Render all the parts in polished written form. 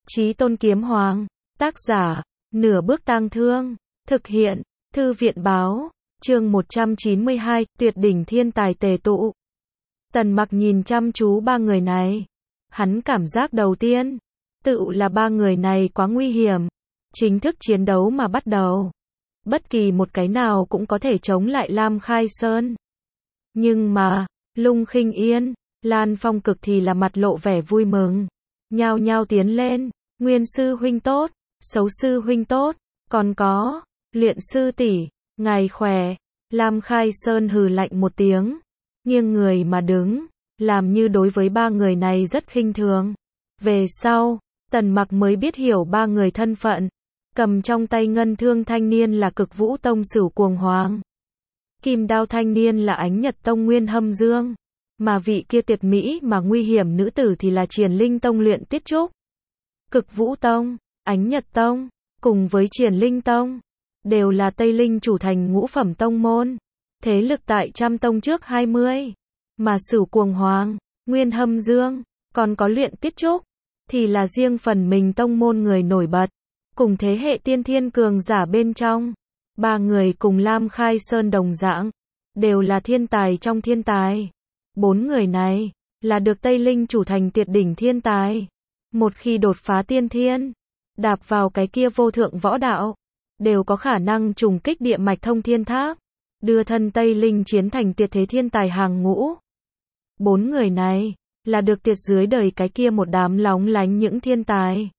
Chí Tôn Kiếm Hoàng, tác giả, Nửa Bước Tang Thương, thực hiện, Thư viện Báo, chương 192, tuyệt đỉnh thiên tài tề tụ. Tần Mặc nhìn chăm chú ba người này. Hắn cảm giác đầu tiên, tự là ba người này quá nguy hiểm. Chính thức chiến đấu mà bắt đầu. Bất kỳ một cái nào cũng có thể chống lại Lam Khai Sơn. Nhưng mà, Lung Khinh Yên, Lan Phong Cực thì là mặt lộ vẻ vui mừng. Nhao nhao tiến lên, Nguyên sư huynh tốt, Xấu sư huynh tốt, còn có, Luyện sư tỷ, ngài khỏe. Lam Khai Sơn hừ lạnh một tiếng, nghiêng người mà đứng, làm như đối với ba người này rất khinh thường. Về sau, Tần Mặc mới biết hiểu ba người thân phận. Cầm trong tay ngân thương thanh niên là Cực Vũ Tông Sửu Cuồng Hoàng. Kim đao thanh niên là Ánh Nhật Tông Nguyên Hâm Dương. Mà vị kia tuyệt mỹ mà nguy hiểm nữ tử thì là Triển Linh Tông Luyện Tiết Trúc. Cực Vũ Tông, Ánh Nhật Tông, cùng với Triển Linh Tông, đều là Tây Linh chủ thành ngũ phẩm tông môn. Thế lực tại trăm tông trước 20. Mà Sửu Cuồng Hoàng, Nguyên Hâm Dương, còn có Luyện Tiết Trúc, thì là riêng phần mình tông môn người nổi bật. Cùng thế hệ tiên thiên cường giả bên trong. Ba người cùng Lam Khai Sơn đồng dạng, đều là thiên tài trong thiên tài. Bốn người này, là được Tây Linh chủ thành tuyệt đỉnh thiên tài. Một khi đột phá tiên thiên, đạp vào cái kia vô thượng võ đạo, đều có khả năng trùng kích địa mạch thông thiên tháp, đưa thân Tây Linh chiến thành tuyệt thế thiên tài hàng ngũ. Bốn người này, là được tiệt dưới đời cái kia một đám lóng lánh những thiên tài.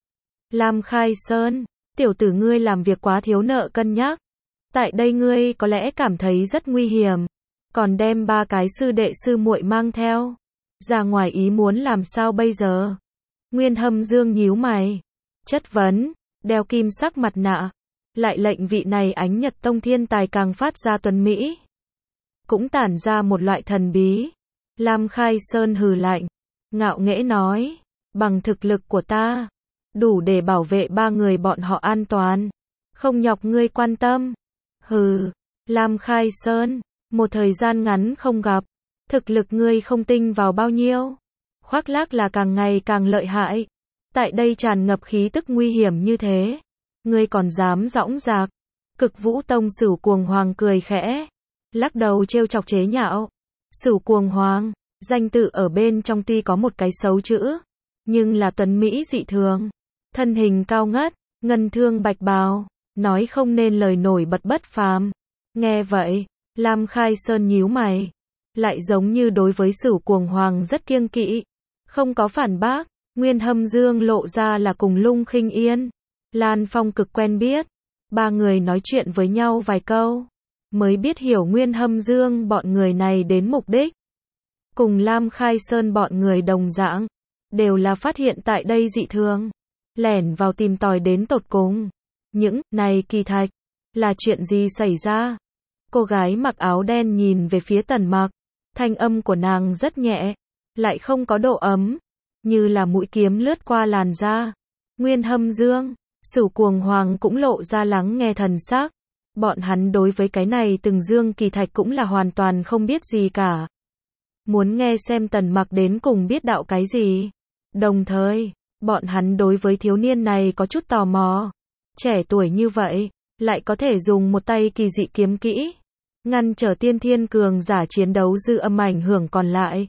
Lam Khai Sơn, tiểu tử ngươi làm việc quá thiếu nợ cân nhắc. Tại đây ngươi có lẽ cảm thấy rất nguy hiểm, còn đem ba cái sư đệ sư muội mang theo. Ra ngoài ý muốn làm sao bây giờ? Nguyên Hâm Dương nhíu mày, chất vấn, đeo kim sắc mặt nạ, lại lệnh vị này Ánh Nhật Tông thiên tài càng phát ra tuấn mỹ, cũng tản ra một loại thần bí. Lam Khai Sơn hừ lạnh, ngạo nghễ nói, bằng thực lực của ta, đủ để bảo vệ ba người bọn họ an toàn, không nhọc ngươi quan tâm. Hừ, Lam Khai Sơn, một thời gian ngắn không gặp, thực lực ngươi không tinh vào bao nhiêu, khoác lác là càng ngày càng lợi hại. Tại đây tràn ngập khí tức nguy hiểm như thế, ngươi còn dám dõng dạc. Cực Vũ Tông Sửu Cuồng Hoàng cười khẽ, lắc đầu trêu chọc chế nhạo. Sửu Cuồng Hoàng, danh tự ở bên trong tuy có một cái xấu chữ, nhưng là tuấn mỹ dị thường, thân hình cao ngất, ngân thương bạch bào, nói không nên lời nổi bật bất phàm. Nghe vậy, Lam Khai Sơn nhíu mày, lại giống như đối với Sửu Cuồng Hoàng rất kiêng kỵ, không có phản bác. Nguyên Hâm Dương lộ ra là cùng Lung Khinh Yên, Lan Phong Cực quen biết. Ba người nói chuyện với nhau vài câu, mới biết hiểu Nguyên Hâm Dương bọn người này đến mục đích. Cùng Lam Khai Sơn bọn người đồng dạng, đều là phát hiện tại đây dị thường, lẻn vào tìm tòi đến tột cùng. Những này kỳ thạch, là chuyện gì xảy ra? Cô gái mặc áo đen nhìn về phía Tần Mặc, thanh âm của nàng rất nhẹ, lại không có độ ấm, như là mũi kiếm lướt qua làn da. Nguyên Hâm Dương, Sửu Cuồng Hoàng cũng lộ ra lắng nghe thần sắc. Bọn hắn đối với cái này từng dương kỳ thạch cũng là hoàn toàn không biết gì cả. Muốn nghe xem Tần Mặc đến cùng biết đạo cái gì. Đồng thời, bọn hắn đối với thiếu niên này có chút tò mò. Trẻ tuổi như vậy, lại có thể dùng một tay kỳ dị kiếm kỹ, ngăn trở tiên thiên cường giả chiến đấu dư âm ảnh hưởng còn lại.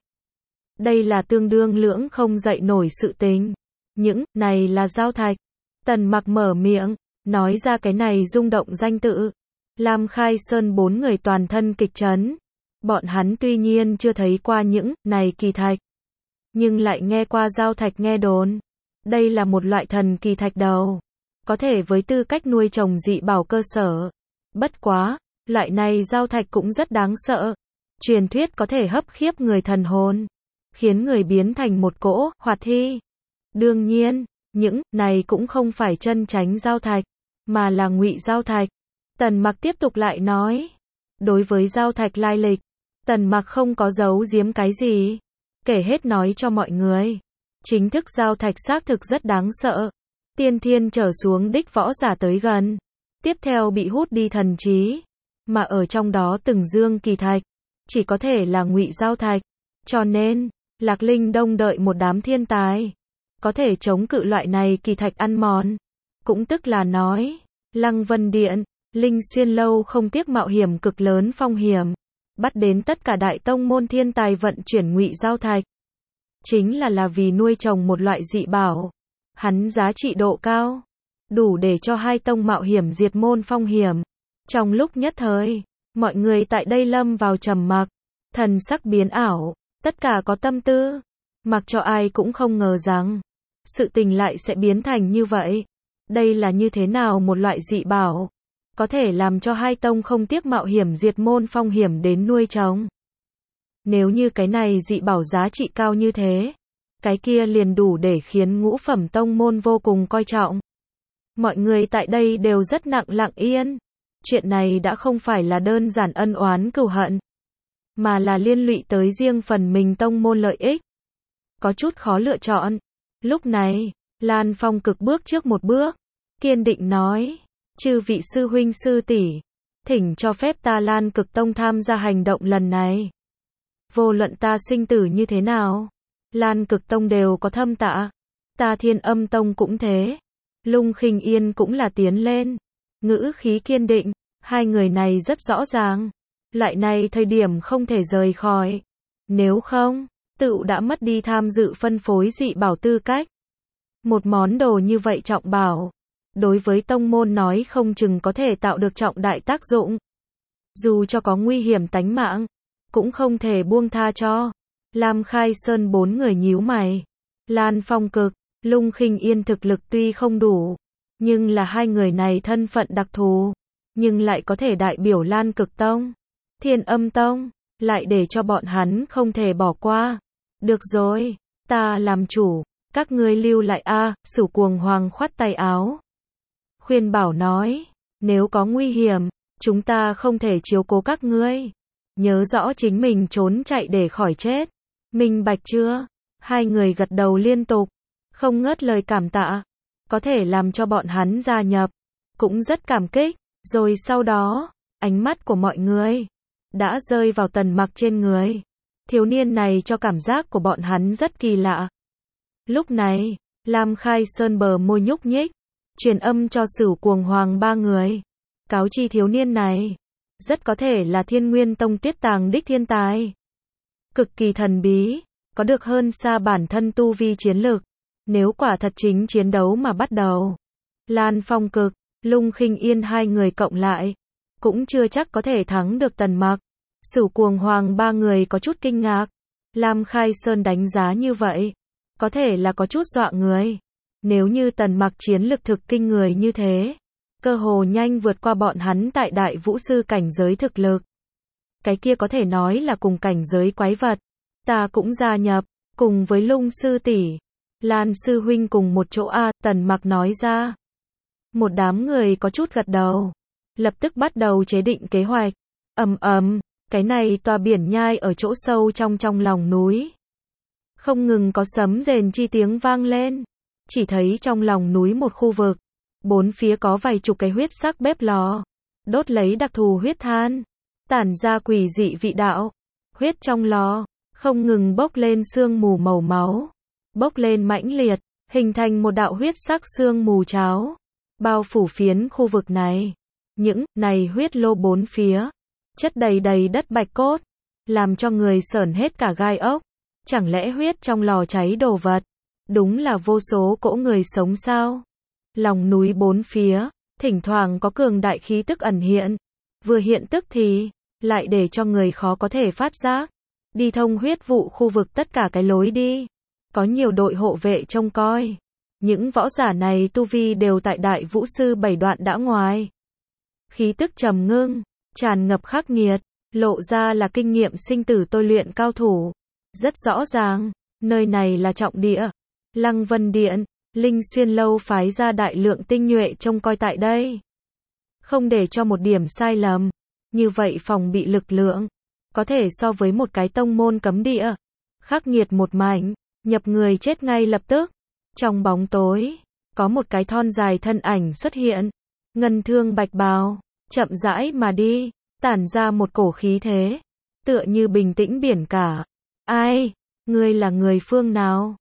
Đây là tương đương lưỡng không dậy nổi sự tình. Những này là giao thạch. Tần Mặc mở miệng, nói ra cái này rung động danh tự. Lam Khai Sơn bốn người toàn thân kịch chấn. Bọn hắn tuy nhiên chưa thấy qua những này kỳ thạch, nhưng lại nghe qua giao thạch nghe đồn. Đây là một loại thần kỳ thạch đầu, có thể với tư cách nuôi trồng dị bảo cơ sở. Bất quá, loại này giao thạch cũng rất đáng sợ. Truyền thuyết có thể hấp khiếp người thần hồn, khiến người biến thành một cỗ hoạt thi. Đương nhiên, những này cũng không phải chân chánh giao thạch, mà là ngụy giao thạch. Tần Mặc tiếp tục lại nói, đối với giao thạch lai lịch, Tần Mặc không có giấu giếm cái gì, kể hết nói cho mọi người. Chính thức giao thạch xác thực rất đáng sợ, tiên thiên trở xuống đích võ giả tới gần, tiếp theo bị hút đi thần trí, mà ở trong đó từng dương kỳ thạch, chỉ có thể là ngụy giao thạch. Cho nên, Lạc Linh Đông đợi một đám thiên tài, có thể chống cự loại này kỳ thạch ăn mòn. Cũng tức là nói, Lăng Vân Điện, Linh Xuyên Lâu không tiếc mạo hiểm cực lớn phong hiểm, bắt đến tất cả đại tông môn thiên tài vận chuyển ngụy giao thạch. Chính là vì nuôi trồng một loại dị bảo. Hắn giá trị độ cao, đủ để cho hai tông mạo hiểm diệt môn phong hiểm. Trong lúc nhất thời, mọi người tại đây lâm vào trầm mặc, thần sắc biến ảo, tất cả có tâm tư, mặc cho ai cũng không ngờ rằng sự tình lại sẽ biến thành như vậy. Đây là như thế nào một loại dị bảo, có thể làm cho hai tông không tiếc mạo hiểm diệt môn phong hiểm đến nuôi trồng. Nếu như cái này dị bảo giá trị cao như thế, cái kia liền đủ để khiến ngũ phẩm tông môn vô cùng coi trọng. Mọi người tại đây đều rất lặng yên. Chuyện này đã không phải là đơn giản ân oán cừu hận, mà là liên lụy tới riêng phần mình tông môn lợi ích. Có chút khó lựa chọn. Lúc này, Lan Phong Cực bước trước một bước, kiên định nói, chư vị sư huynh sư tỷ, thỉnh cho phép ta Lan Cực Tông tham gia hành động lần này. Vô luận ta sinh tử như thế nào, Lan Cực Tông đều có thâm tạ, ta Thiên Âm Tông cũng thế. Lung Khinh Yên cũng là tiến lên, ngữ khí kiên định, hai người này rất rõ ràng, loại này thời điểm không thể rời khỏi, nếu không, tựu đã mất đi tham dự phân phối dị bảo tư cách. Một món đồ như vậy trọng bảo, đối với tông môn nói không chừng có thể tạo được trọng đại tác dụng. Dù cho có nguy hiểm tánh mạng, cũng không thể buông tha cho. Lam Khai Sơn bốn người nhíu mày. Lan Phong Cực, Lung Khinh Yên thực lực tuy không đủ, nhưng là hai người này thân phận đặc thù, nhưng lại có thể đại biểu Lan Cực Tông, Thiên Âm Tông, lại để cho bọn hắn không thể bỏ qua. Được rồi, ta làm chủ, các ngươi lưu lại a. Sửu Cuồng Hoàng khoát tay áo, khuyên bảo nói, nếu có nguy hiểm, chúng ta không thể chiếu cố các ngươi. Nhớ rõ chính mình trốn chạy để khỏi chết. Minh bạch chưa? Hai người gật đầu liên tục, không ngớt lời cảm tạ. Có thể làm cho bọn hắn gia nhập, cũng rất cảm kích. Rồi sau đó, ánh mắt của mọi người đã rơi vào Tần Mặc trên người. Thiếu niên này cho cảm giác của bọn hắn rất kỳ lạ. Lúc này, Lam Khai Sơn bờ môi nhúc nhích, truyền âm cho Sửu Cuồng Hoàng ba người, cáo chi thiếu niên này rất có thể là Thiên Nguyên Tông Tiết Tàng đích thiên tài, cực kỳ thần bí, có được hơn xa bản thân tu vi chiến lực. Nếu quả thật chính chiến đấu mà bắt đầu, Lan Phong Cực, Lung Khinh Yên hai người cộng lại, cũng chưa chắc có thể thắng được Tần Mặc. Sửu Cuồng Hoàng ba người có chút kinh ngạc. Lam Khai Sơn đánh giá như vậy, có thể là có chút dọa người. Nếu như Tần Mặc chiến lực thực kinh người như thế, cơ hồ nhanh vượt qua bọn hắn tại đại vũ sư cảnh giới thực lực. Cái kia có thể nói là cùng cảnh giới quái vật. Ta cũng gia nhập, cùng với Lung sư tỷ, Lan sư huynh cùng một chỗ a. Tần Mặc nói ra. Một đám người có chút gật đầu, lập tức bắt đầu chế định kế hoạch. Cái này tòa biển nhai ở chỗ sâu trong lòng núi, không ngừng có sấm rền chi tiếng vang lên. Chỉ thấy trong lòng núi một khu vực, bốn phía có vài chục cái huyết sắc bếp lò, đốt lấy đặc thù huyết than, tản ra quỷ dị vị đạo. Huyết trong lò không ngừng bốc lên sương mù màu máu, bốc lên mãnh liệt, hình thành một đạo huyết sắc sương mù cháo, bao phủ phiến khu vực này. Những này huyết lô bốn phía chất đầy đầy đất bạch cốt, làm cho người sởn hết cả gai ốc. Chẳng lẽ huyết trong lò cháy đồ vật, đúng là vô số cỗ người sống sao? Lòng núi bốn phía, thỉnh thoảng có cường đại khí tức ẩn hiện, vừa hiện tức thì lại để cho người khó có thể phát giác. Đi thông huyết vụ khu vực tất cả cái lối đi, có nhiều đội hộ vệ trông coi. Những võ giả này tu vi đều tại đại vũ sư 7 đoạn đã ngoài. Khí tức trầm ngưng, tràn ngập khắc nghiệt, lộ ra là kinh nghiệm sinh tử tôi luyện cao thủ. Rất rõ ràng, nơi này là trọng địa. Lăng Vân Điện, Linh Xuyên Lâu phái ra đại lượng tinh nhuệ trông coi tại đây, không để cho một điểm sai lầm. Như vậy phòng bị lực lượng, có thể so với một cái tông môn cấm địa. Khắc nghiệt một mảnh, nhập người chết ngay lập tức. Trong bóng tối, có một cái thon dài thân ảnh xuất hiện. Ngân thương bạch bào, chậm rãi mà đi, tản ra một cổ khí thế, tựa như bình tĩnh biển cả. Ai? Ngươi là người phương nào?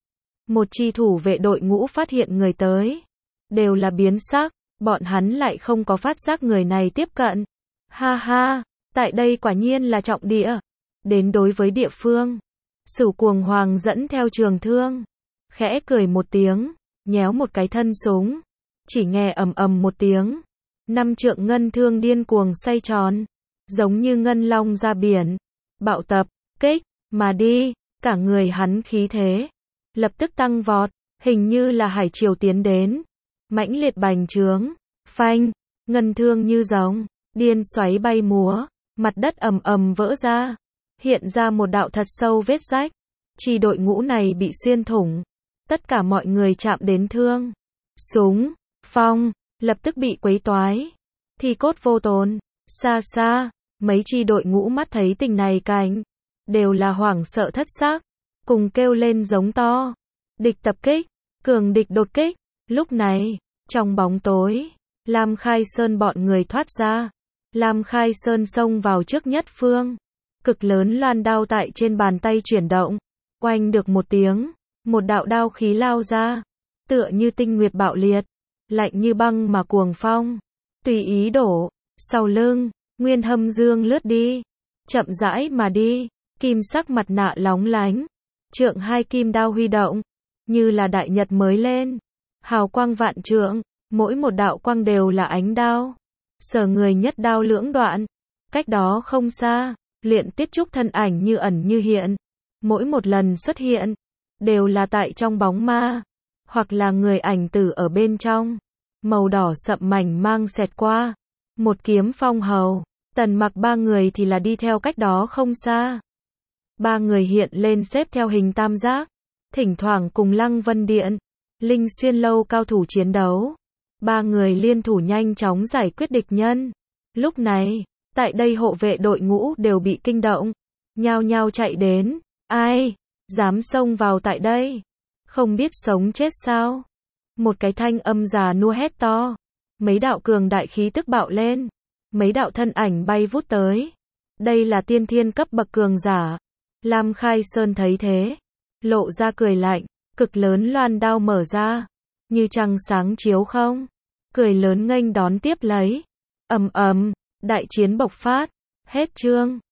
Một chi thủ vệ đội ngũ phát hiện người tới, đều là biến sắc, bọn hắn lại không có phát giác người này tiếp cận. Ha ha, tại đây quả nhiên là trọng địa. Đến đối với địa phương, Sửu Cuồng Hoàng dẫn theo trường thương, khẽ cười một tiếng, nhéo một cái thân súng, chỉ nghe ầm ầm một tiếng, 5 trượng ngân thương điên cuồng xoay tròn, giống như ngân long ra biển, bạo tập, kích mà đi, cả người hắn khí thế lập tức tăng vọt, hình như là hải triều tiến đến, mãnh liệt bành trướng, phanh, ngân thương như rồng, điên xoáy bay múa, mặt đất ầm ầm vỡ ra, hiện ra một đạo thật sâu vết rách, chi đội ngũ này bị xuyên thủng, tất cả mọi người chạm đến thương, súng, phong, lập tức bị quấy toái, thi cốt vô tồn, xa xa, mấy chi đội ngũ mắt thấy tình này cảnh, đều là hoảng sợ thất xác, cùng kêu lên giống to, địch tập kích, cường địch đột kích, lúc này, trong bóng tối, Lam Khai Sơn bọn người thoát ra, Lam Khai Sơn xông vào trước nhất phương, cực lớn loan đao tại trên bàn tay chuyển động, oanh được một tiếng, một đạo đao khí lao ra, tựa như tinh nguyệt bạo liệt, lạnh như băng mà cuồng phong, tùy ý đổ, sau lưng, Nguyên Hâm Dương lướt đi, chậm rãi mà đi, kim sắc mặt nạ lóng lánh, trượng hai kim đao huy động, như là đại nhật mới lên, hào quang vạn trượng, mỗi một đạo quang đều là ánh đao, sở người nhất đao lưỡng đoạn, cách đó không xa, Luyện Tiết Trúc thân ảnh như ẩn như hiện, mỗi một lần xuất hiện, đều là tại trong bóng ma, hoặc là người ảnh tử ở bên trong, màu đỏ sậm mảnh mang xẹt qua, một kiếm phong hầu, Tần Mặc ba người thì là đi theo cách đó không xa. Ba người hiện lên xếp theo hình tam giác, thỉnh thoảng cùng Lăng Vân Điện, Linh Xuyên Lâu cao thủ chiến đấu. Ba người liên thủ nhanh chóng giải quyết địch nhân. Lúc này, tại đây hộ vệ đội ngũ đều bị kinh động, nhao nhao chạy đến, ai dám xông vào tại đây, không biết sống chết sao? Một cái thanh âm già nua hét to, mấy đạo cường đại khí tức bạo lên, mấy đạo thân ảnh bay vút tới. Đây là tiên thiên cấp bậc cường giả. Lam Khai Sơn thấy thế, lộ ra cười lạnh, cực lớn loan đao mở ra, như trăng sáng chiếu không, cười lớn nghênh đón tiếp lấy. Ầm ầm, đại chiến bộc phát, hết chương.